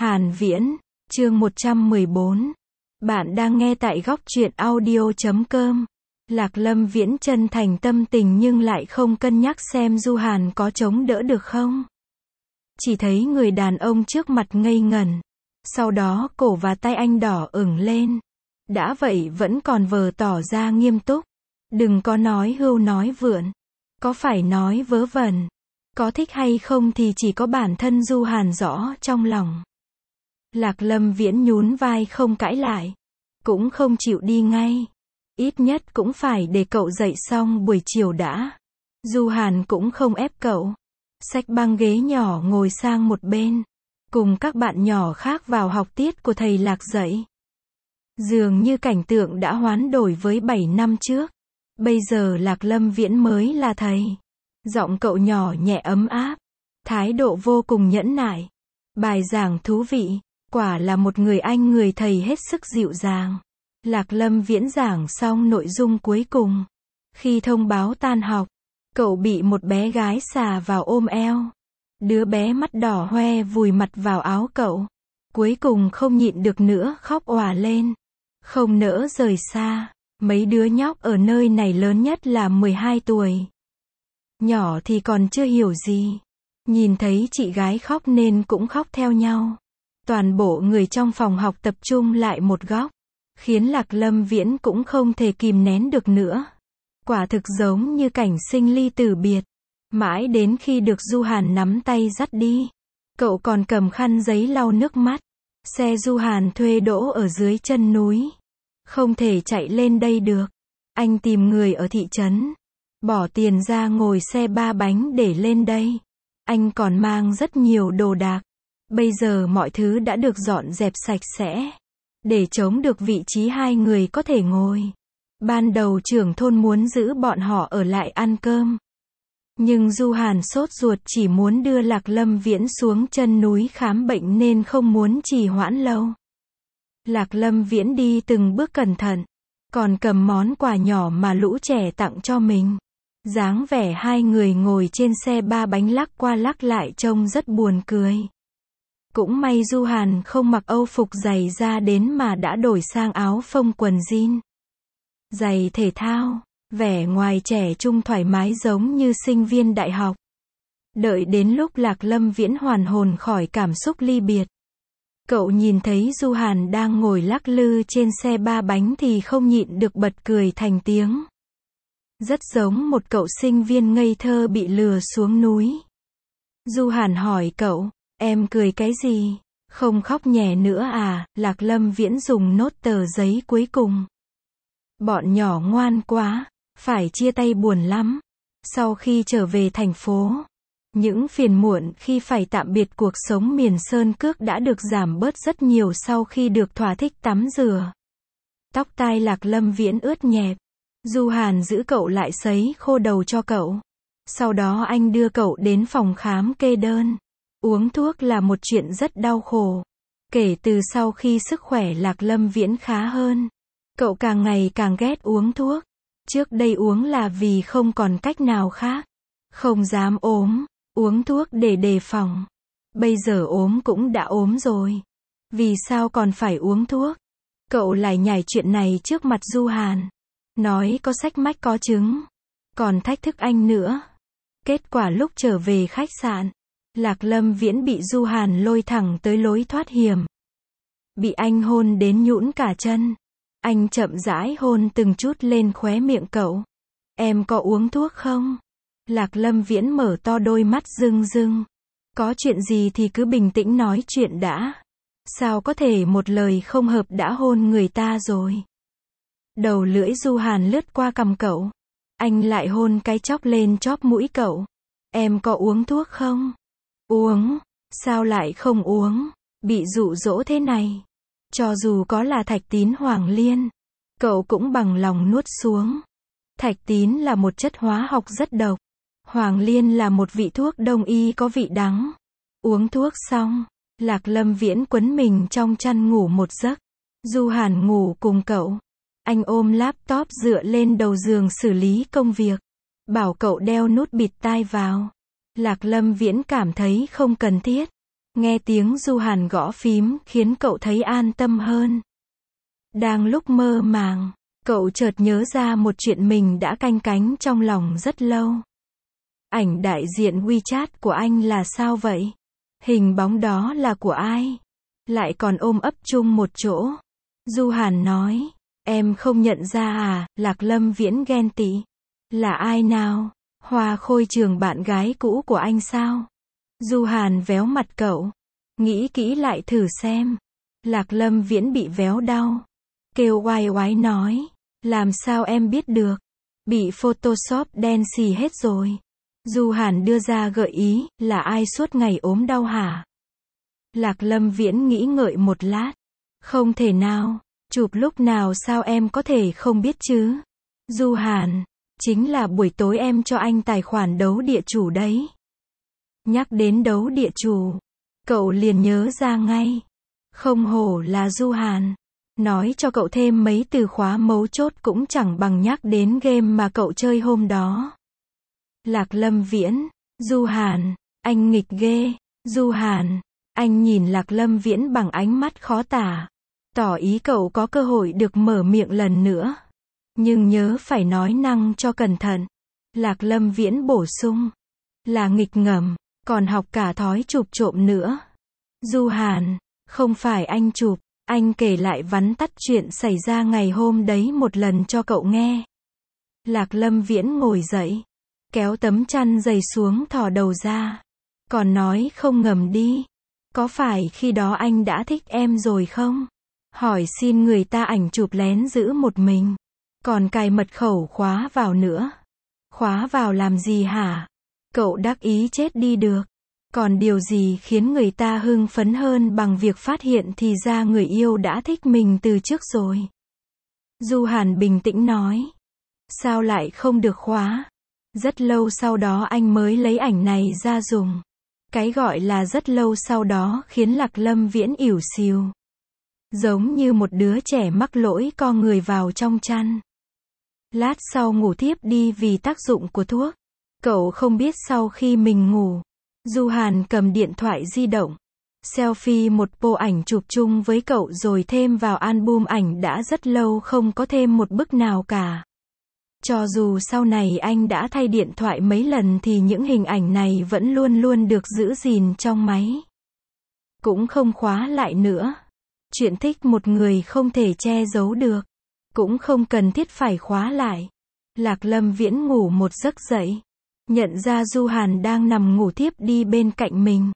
Hàn Viễn, chương 114. Bạn đang nghe tại góc truyện audio.com. Lạc Lâm Viễn chân thành tâm tình nhưng lại không cân nhắc xem Du Hàn có chống đỡ được không. Chỉ thấy người đàn ông trước mặt ngây ngẩn. Sau đó cổ và tay anh đỏ ửng lên. Đã vậy vẫn còn vờ tỏ ra nghiêm túc. Đừng có nói hưu nói vượn. Có phải nói vớ vẩn. Có thích hay không thì chỉ có bản thân Du Hàn rõ trong lòng. Lạc Lâm Viễn nhún vai không cãi lại. Cũng không chịu đi ngay. Ít nhất cũng phải để cậu dậy xong buổi chiều đã. Du Hàn cũng không ép cậu. Xách băng ghế nhỏ ngồi sang một bên. Cùng các bạn nhỏ khác vào học tiết của thầy Lạc dạy. Dường như cảnh tượng đã hoán đổi với 7 năm trước. Bây giờ Lạc Lâm Viễn mới là thầy. Giọng cậu nhỏ nhẹ ấm áp. Thái độ vô cùng nhẫn nại. Bài giảng thú vị. Quả là một người anh người thầy hết sức dịu dàng. Lạc Lâm Viễn giảng xong nội dung cuối cùng. Khi thông báo tan học, cậu bị một bé gái xà vào ôm eo. Đứa bé mắt đỏ hoe vùi mặt vào áo cậu. Cuối cùng không nhịn được nữa khóc òa lên. Không nỡ rời xa. Mấy đứa nhóc ở nơi này lớn nhất là 12 tuổi. Nhỏ thì còn chưa hiểu gì. Nhìn thấy chị gái khóc nên cũng khóc theo nhau. Toàn bộ người trong phòng học tập trung lại một góc. Khiến Lạc Lâm Viễn cũng không thể kìm nén được nữa. Quả thực giống như cảnh sinh ly tử biệt. Mãi đến khi được Du Hàn nắm tay dắt đi. Cậu còn cầm khăn giấy lau nước mắt. Xe Du Hàn thuê đỗ ở dưới chân núi. Không thể chạy lên đây được. Anh tìm người ở thị trấn. Bỏ tiền ra ngồi xe 3 bánh để lên đây. Anh còn mang rất nhiều đồ đạc. Bây giờ mọi thứ đã được dọn dẹp sạch sẽ. Để chống được vị trí hai người có thể ngồi. Ban đầu trưởng thôn muốn giữ bọn họ ở lại ăn cơm. Nhưng Du Hàn sốt ruột chỉ muốn đưa Lạc Lâm Viễn xuống chân núi khám bệnh nên không muốn trì hoãn lâu. Lạc Lâm Viễn đi từng bước cẩn thận. Còn cầm món quà nhỏ mà lũ trẻ tặng cho mình. Dáng vẻ hai người ngồi trên xe 3 bánh lắc qua lắc lại trông rất buồn cười. Cũng may Du Hàn không mặc âu phục giày ra đến mà đã đổi sang áo phông quần jean. Giày thể thao, vẻ ngoài trẻ trung thoải mái giống như sinh viên đại học. Đợi đến lúc Lạc Lâm Viễn hoàn hồn khỏi cảm xúc ly biệt. Cậu nhìn thấy Du Hàn đang ngồi lắc lư trên xe 3 bánh thì không nhịn được bật cười thành tiếng. Rất giống một cậu sinh viên ngây thơ bị lừa xuống núi. Du Hàn hỏi cậu, em cười cái gì? Không khóc nhè nữa à? Lạc Lâm Viễn dùng nốt tờ giấy cuối cùng. Bọn nhỏ ngoan quá, phải chia tay buồn lắm. Sau khi trở về thành phố, những phiền muộn khi phải tạm biệt cuộc sống miền sơn cước đã được giảm bớt rất nhiều sau khi được thỏa thích tắm rửa. Tóc tai Lạc Lâm Viễn ướt nhẹp. Du Hàn giữ cậu lại sấy khô đầu cho cậu. Sau đó anh đưa cậu đến phòng khám kê đơn. Uống thuốc là một chuyện rất đau khổ. Kể từ sau khi sức khỏe Lạc Lâm Viễn khá hơn, cậu càng ngày càng ghét uống thuốc. Trước đây uống là vì không còn cách nào khác. Không dám ốm, uống thuốc để đề phòng. Bây giờ ốm cũng đã ốm rồi. Vì sao còn phải uống thuốc? Cậu lại nhảy chuyện này trước mặt Du Hàn. Nói có sách mách có chứng. Còn thách thức anh nữa. Kết quả lúc trở về khách sạn, Lạc Lâm Viễn bị Du Hàn lôi thẳng tới lối thoát hiểm. Bị anh hôn đến nhũn cả chân. Anh chậm rãi hôn từng chút lên khóe miệng cậu. Em có uống thuốc không? Lạc Lâm Viễn mở to đôi mắt rưng rưng. Có chuyện gì thì cứ bình tĩnh nói chuyện đã. Sao có thể một lời không hợp đã hôn người ta rồi? Đầu lưỡi Du Hàn lướt qua cằm cậu. Anh lại hôn cái chóp lên chóp mũi cậu. Em có uống thuốc không? Uống. Sao lại không uống? Bị dụ dỗ thế này. Cho dù có là thạch tín hoàng liên, cậu cũng bằng lòng nuốt xuống. Thạch tín là một chất hóa học rất độc. Hoàng liên là một vị thuốc đông y có vị đắng. Uống thuốc xong, Lạc Lâm Viễn quấn mình trong chăn ngủ một giấc. Du Hàn ngủ cùng cậu. Anh ôm laptop dựa lên đầu giường xử lý công việc. Bảo cậu đeo nút bịt tai vào. Lạc Lâm Viễn cảm thấy không cần thiết. Nghe tiếng Du Hàn gõ phím khiến cậu thấy an tâm hơn. Đang lúc mơ màng, cậu chợt nhớ ra một chuyện mình đã canh cánh trong lòng rất lâu. Ảnh đại diện WeChat của anh là sao vậy? Hình bóng đó là của ai? Lại còn ôm ấp chung một chỗ. Du Hàn nói, em không nhận ra à? Lạc Lâm Viễn ghen tị. Là ai nào? Hoa Khôi Trường bạn gái cũ của anh sao? Du Hàn véo mặt cậu. Nghĩ kỹ lại thử xem. Lạc Lâm Viễn bị véo đau. Kêu oai oái nói, làm sao em biết được? Bị Photoshop đen xì hết rồi. Du Hàn đưa ra gợi ý, là ai suốt ngày ốm đau hả? Lạc Lâm Viễn nghĩ ngợi một lát. Không thể nào, chụp lúc nào sao em có thể không biết chứ? Du Hàn, chính là buổi tối em cho anh tài khoản đấu địa chủ đấy. Nhắc đến đấu địa chủ, cậu liền nhớ ra ngay. Không hổ là Du Hàn. Nói cho cậu thêm mấy từ khóa mấu chốt cũng chẳng bằng nhắc đến game mà cậu chơi hôm đó. Lạc Lâm Viễn, Du Hàn, anh nghịch ghê. Du Hàn, anh nhìn Lạc Lâm Viễn bằng ánh mắt khó tả. Tỏ ý cậu có cơ hội được mở miệng lần nữa. Nhưng nhớ phải nói năng cho cẩn thận. Lạc Lâm Viễn bổ sung. Là nghịch ngợm, còn học cả thói chụp trộm nữa. Du Hàn, không phải anh chụp. Anh kể lại vắn tắt chuyện xảy ra ngày hôm đấy một lần cho cậu nghe. Lạc Lâm Viễn ngồi dậy, kéo tấm chăn dày xuống thò đầu ra. Còn nói không ngầm đi. Có phải khi đó anh đã thích em rồi không? Hỏi xin người ta ảnh chụp lén giữ một mình. Còn cài mật khẩu khóa vào nữa. Khóa vào làm gì hả? Cậu đắc ý chết đi được. Còn điều gì khiến người ta hưng phấn hơn bằng việc phát hiện thì ra người yêu đã thích mình từ trước rồi? Du Hàn bình tĩnh nói. Sao lại không được khóa? Rất lâu sau đó anh mới lấy ảnh này ra dùng. Cái gọi là rất lâu sau đó khiến Lạc Lâm Viễn ỉu xìu. Giống như một đứa trẻ mắc lỗi co người vào trong chăn. Lát sau ngủ thiếp đi vì tác dụng của thuốc. Cậu không biết sau khi mình ngủ, Du Hàn cầm điện thoại di động, selfie một bộ ảnh chụp chung với cậu rồi thêm vào album ảnh đã rất lâu không có thêm một bức nào cả. Cho dù sau này anh đã thay điện thoại mấy lần thì những hình ảnh này vẫn luôn luôn được giữ gìn trong máy. Cũng không khóa lại nữa. Chuyện thích một người không thể che giấu được. Cũng không cần thiết phải khóa lại. Lạc Lâm Viễn ngủ một giấc dậy. Nhận ra Du Hàn đang nằm ngủ thiếp đi bên cạnh mình.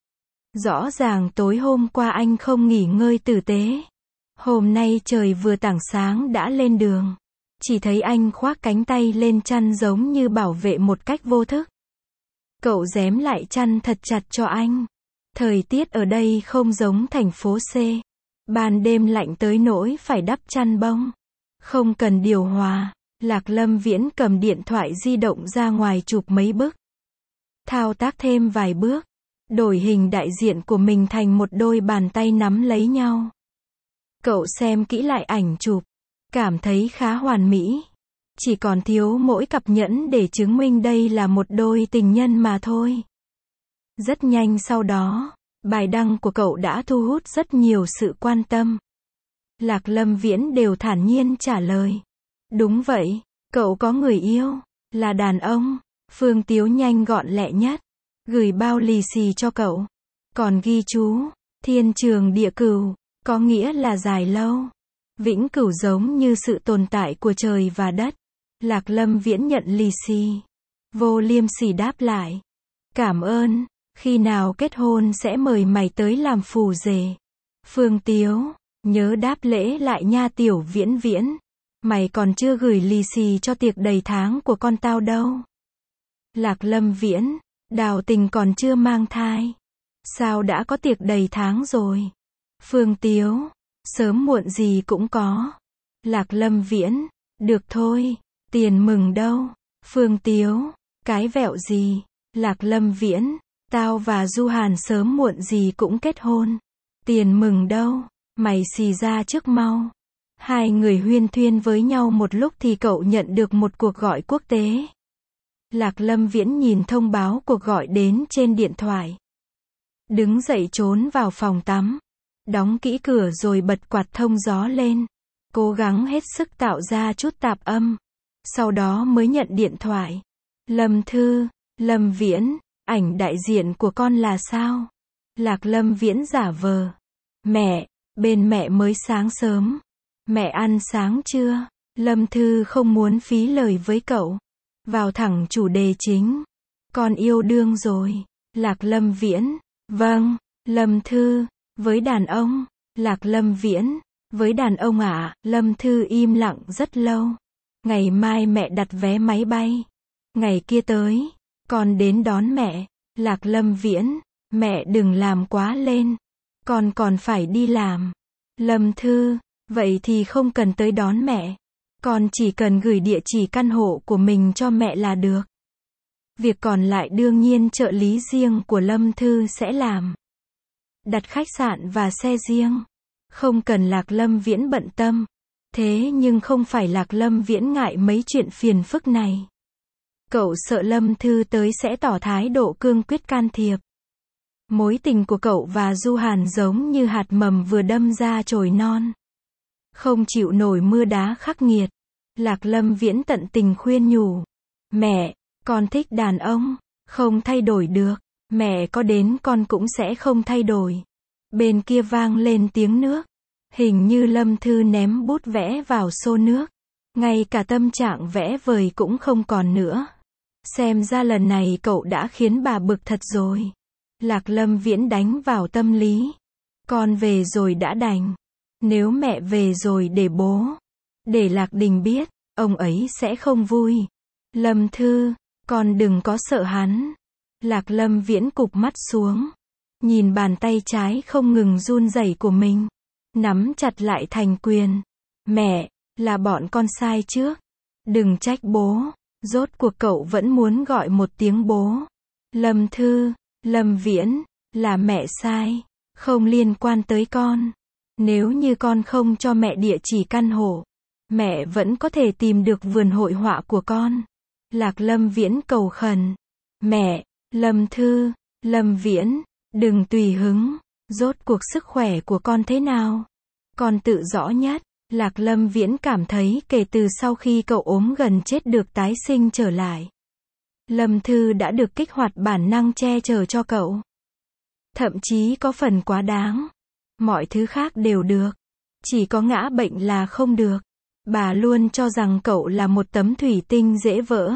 Rõ ràng tối hôm qua anh không nghỉ ngơi tử tế. Hôm nay trời vừa tảng sáng đã lên đường. Chỉ thấy anh khoác cánh tay lên chăn giống như bảo vệ một cách vô thức. Cậu rém lại chăn thật chặt cho anh. Thời tiết ở đây không giống thành phố C. Ban đêm lạnh tới nỗi phải đắp chăn bông. Không cần điều hòa. Lạc Lâm Viễn cầm điện thoại di động ra ngoài chụp mấy bức. Thao tác thêm vài bước. Đổi hình đại diện của mình thành một đôi bàn tay nắm lấy nhau. Cậu xem kỹ lại ảnh chụp. Cảm thấy khá hoàn mỹ. Chỉ còn thiếu mỗi cặp nhẫn để chứng minh đây là một đôi tình nhân mà thôi. Rất nhanh sau đó, bài đăng của cậu đã thu hút rất nhiều sự quan tâm. Lạc Lâm Viễn đều thản nhiên trả lời. Đúng vậy, cậu có người yêu, là đàn ông. Phương Tiếu nhanh gọn lẹ nhất. Gửi bao lì xì cho cậu. Còn ghi chú, thiên trường địa cửu, có nghĩa là dài lâu. Vĩnh cửu giống như sự tồn tại của trời và đất. Lạc Lâm Viễn nhận lì xì. Vô liêm sỉ đáp lại. Cảm ơn, khi nào kết hôn sẽ mời mày tới làm phù rể. Phương Tiếu, nhớ đáp lễ lại nha Tiểu Viễn Viễn. Mày còn chưa gửi lì xì cho tiệc đầy tháng của con tao đâu. Lạc Lâm Viễn, Đào Tình còn chưa mang thai. Sao đã có tiệc đầy tháng rồi? Phương Tiếu, sớm muộn gì cũng có. Lạc Lâm Viễn, được thôi, tiền mừng đâu. Phương Tiếu, cái vẹo gì? Lạc Lâm Viễn, tao và Du Hàn sớm muộn gì cũng kết hôn. Tiền mừng đâu, mày xì ra trước mau. Hai người huyên thuyên với nhau một lúc thì cậu nhận được một cuộc gọi quốc tế. Lạc Lâm Viễn nhìn thông báo cuộc gọi đến trên điện thoại. Đứng dậy trốn vào phòng tắm. Đóng kỹ cửa rồi bật quạt thông gió lên. Cố gắng hết sức tạo ra chút tạp âm. Sau đó mới nhận điện thoại. Lâm Thư, Lâm Viễn, ảnh đại diện của con là sao? Lạc Lâm Viễn giả vờ. Mẹ, bên mẹ mới sáng sớm. Mẹ ăn sáng chưa? Lâm Thư không muốn phí lời với cậu. Vào thẳng chủ đề chính. Con yêu đương rồi. Lạc Lâm Viễn. Vâng. Lâm Thư. Với đàn ông. Lạc Lâm Viễn. Với đàn ông ạ. Lâm Thư im lặng rất lâu. Ngày mai mẹ đặt vé máy bay. Ngày kia tới. Con đến đón mẹ. Lạc Lâm Viễn. Mẹ đừng làm quá lên. Con còn phải đi làm. Lâm Thư. Vậy thì không cần tới đón mẹ. Con chỉ cần gửi địa chỉ căn hộ của mình cho mẹ là được. Việc còn lại đương nhiên trợ lý riêng của Lâm Thư sẽ làm. Đặt khách sạn và xe riêng. Không cần Lạc Lâm Viễn bận tâm. Thế nhưng không phải Lạc Lâm Viễn ngại mấy chuyện phiền phức này. Cậu sợ Lâm Thư tới sẽ tỏ thái độ cương quyết can thiệp. Mối tình của cậu và Du Hàn giống như hạt mầm vừa đâm ra chồi non. Không chịu nổi mưa đá khắc nghiệt. Lạc Lâm Viễn tận tình khuyên nhủ. Mẹ, con thích đàn ông. Không thay đổi được. Mẹ có đến con cũng sẽ không thay đổi. Bên kia vang lên tiếng nước. Hình như Lâm Thư ném bút vẽ vào xô nước. Ngay cả tâm trạng vẽ vời cũng không còn nữa. Xem ra lần này cậu đã khiến bà bực thật rồi. Lạc Lâm Viễn đánh vào tâm lý. Con về rồi đã đành. Nếu mẹ về rồi để bố, để Lạc Đình biết, ông ấy sẽ không vui. Lâm Thư, con đừng có sợ hắn. Lạc Lâm Viễn cụp mắt xuống. Nhìn bàn tay trái không ngừng run rẩy của mình. Nắm chặt lại thành quyền. Mẹ, là bọn con sai trước. Đừng trách bố. Rốt cuộc cậu vẫn muốn gọi một tiếng bố. Lâm Thư, Lâm Viễn, là mẹ sai. Không liên quan tới con. Nếu như con không cho mẹ địa chỉ căn hộ, mẹ vẫn có thể tìm được vườn hội họa của con. Lạc Lâm Viễn cầu khẩn. Mẹ, Lâm Thư, Lâm Viễn, đừng tùy hứng. Rốt cuộc sức khỏe của con thế nào? Con tự rõ nhất. Lạc Lâm Viễn cảm thấy kể từ sau khi cậu ốm gần chết được tái sinh trở lại. Lâm Thư đã được kích hoạt bản năng che chở cho cậu. Thậm chí có phần quá đáng. Mọi thứ khác đều được. Chỉ có ngã bệnh là không được. Bà luôn cho rằng cậu là một tấm thủy tinh dễ vỡ.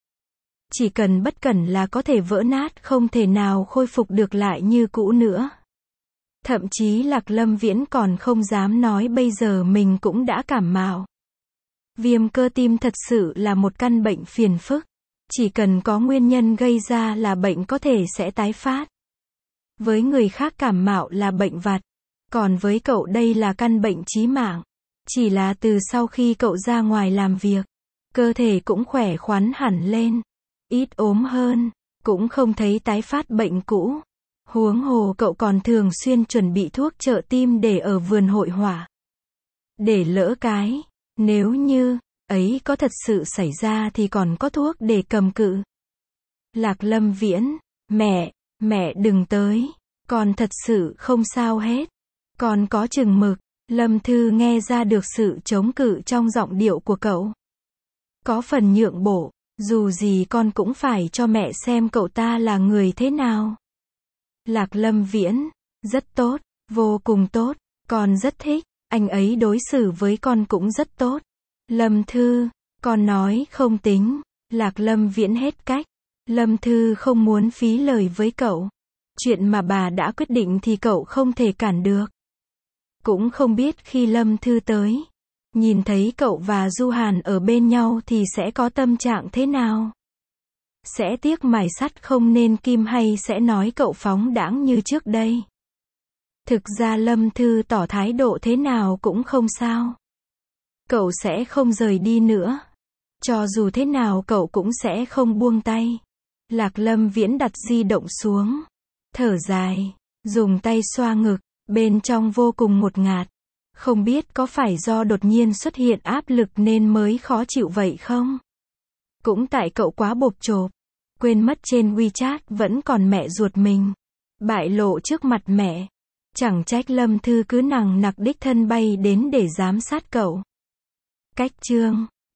Chỉ cần bất cẩn là có thể vỡ nát, không thể nào khôi phục được lại như cũ nữa. Thậm chí Lạc Lâm Viễn còn không dám nói bây giờ mình cũng đã cảm mạo. Viêm cơ tim thật sự là một căn bệnh phiền phức. Chỉ cần có nguyên nhân gây ra là bệnh có thể sẽ tái phát. Với người khác cảm mạo là bệnh vặt. Còn với cậu đây là căn bệnh chí mạng. Chỉ là từ sau khi cậu ra ngoài làm việc, cơ thể cũng khỏe khoắn hẳn lên. Ít ốm hơn, cũng không thấy tái phát bệnh cũ. Huống hồ cậu còn thường xuyên chuẩn bị thuốc trợ tim để ở vườn hội họa. Để lỡ cái, nếu như ấy có thật sự xảy ra thì còn có thuốc để cầm cự. Lạc Lâm Viễn, mẹ đừng tới. Con thật sự không sao hết. Con có chừng mực. Lâm Thư nghe ra được sự chống cự trong giọng điệu của cậu. Có phần nhượng bộ. Dù gì con cũng phải cho mẹ xem cậu ta là người thế nào. Lạc Lâm Viễn, rất tốt, vô cùng tốt. Con rất thích. Anh ấy đối xử với con cũng rất tốt. Lâm Thư, con nói không tính. Lạc Lâm Viễn hết cách. Lâm Thư không muốn phí lời với cậu. Chuyện mà bà đã quyết định thì cậu không thể cản được. Cũng không biết khi Lâm Thư tới, nhìn thấy cậu và Du Hàn ở bên nhau thì sẽ có tâm trạng thế nào? Sẽ tiếc mài sắt không nên kim hay sẽ nói cậu phóng đãng như trước đây? Thực ra Lâm Thư tỏ thái độ thế nào cũng không sao. Cậu sẽ không rời đi nữa. Cho dù thế nào cậu cũng sẽ không buông tay. Lạc Lâm Viễn đặt di động xuống. Thở dài. Dùng tay xoa ngực. Bên trong vô cùng ngột ngạt. Không biết có phải do đột nhiên xuất hiện áp lực nên mới khó chịu vậy không? Cũng tại cậu quá bộp chộp. Quên mất trên WeChat vẫn còn mẹ ruột mình. Bại lộ trước mặt mẹ. Chẳng trách Lâm Thư cứ nằng nặc đích thân bay đến để giám sát cậu. Cách chương